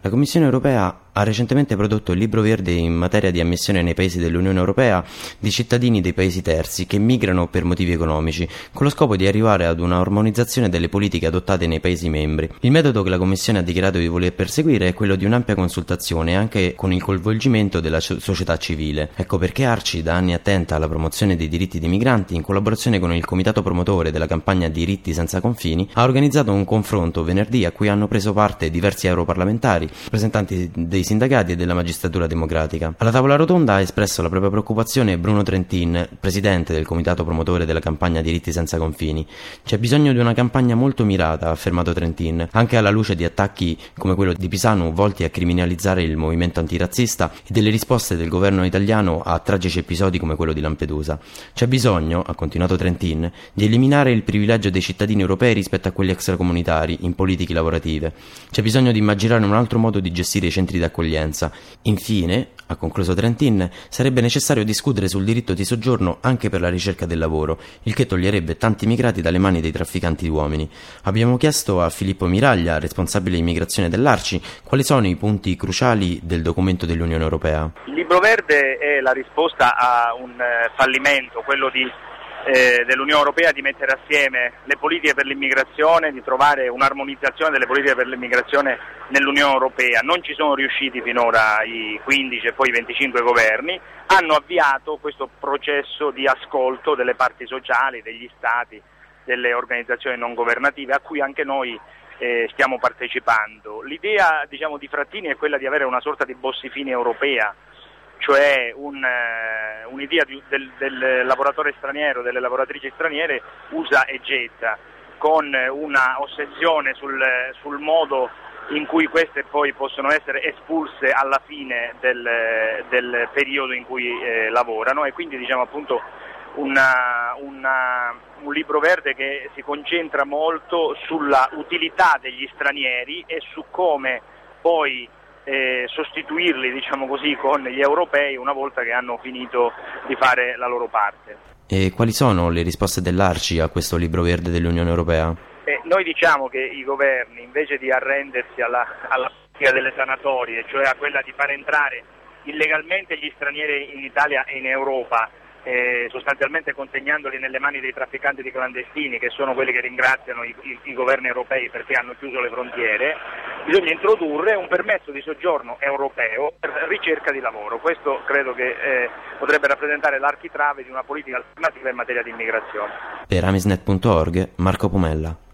La Commissione europea ha recentemente prodotto il libro verde in materia di ammissione nei paesi dell'Unione Europea di cittadini dei paesi terzi che migrano per motivi economici, con lo scopo di arrivare ad una armonizzazione delle politiche adottate nei paesi membri. Il metodo che la Commissione ha dichiarato di voler perseguire è quello di un'ampia consultazione, anche con il coinvolgimento della società civile. Ecco perché ARCI, da anni attenta alla promozione dei diritti dei migranti, in collaborazione con il comitato promotore della campagna Diritti senza confini, ha organizzato un confronto venerdì a cui hanno preso parte diversi europarlamentari, rappresentanti dei sindacati e della magistratura democratica. Alla tavola rotonda ha espresso la propria preoccupazione Bruno Trentin, presidente del comitato promotore della campagna Diritti senza confini. C'è bisogno di una campagna molto mirata, ha affermato Trentin, anche alla luce di attacchi come quello di Pisanu volti a criminalizzare il movimento antirazzista e delle risposte del governo italiano a tragici episodi come quello di Lampedusa. C'è bisogno, ha continuato Trentin, di eliminare il privilegio dei cittadini europei rispetto a quelli extracomunitari in politiche lavorative. C'è bisogno di immaginare un altro modo di gestire i centri d'accoglienza. Infine, ha concluso Trentin, sarebbe necessario discutere sul diritto di soggiorno anche per la ricerca del lavoro, il che toglierebbe tanti immigrati dalle mani dei trafficanti di uomini. Abbiamo chiesto a Filippo Miraglia, responsabile immigrazione dell'ARCI, quali sono i punti cruciali del documento dell'Unione Europea. Il libro verde è la risposta a un fallimento, quello dell'Unione Europea di mettere assieme le politiche per l'immigrazione, di trovare un'armonizzazione delle politiche per l'immigrazione nell'Unione Europea. Non ci sono riusciti finora i 15 e poi i 25 governi, hanno avviato questo processo di ascolto delle parti sociali, degli stati, delle organizzazioni non governative a cui anche noi stiamo partecipando. L'idea di Frattini è quella di avere una sorta di Bossi-Fini europea, cioè un'idea del lavoratore straniero, delle lavoratrici straniere usa e getta, con una ossessione sul modo in cui queste poi possono essere espulse alla fine del periodo in cui lavorano, e quindi appunto un libro verde che si concentra molto sulla utilità degli stranieri e su come poi sostituirli con gli europei una volta che hanno finito di fare la loro parte. E quali sono le risposte dell'ARCI a questo libro verde dell'Unione Europea? Noi diciamo che i governi, invece di arrendersi alla politica delle sanatorie, cioè a quella di far entrare illegalmente gli stranieri in Italia e in Europa, sostanzialmente consegnandoli nelle mani dei trafficanti di clandestini, che sono quelli che ringraziano i governi europei perché hanno chiuso le frontiere, bisogna introdurre un permesso di soggiorno europeo per ricerca di lavoro. Questo credo che potrebbe rappresentare l'architrave di una politica alternativa in materia di immigrazione. Per Amisnet.org, Marco Pomella.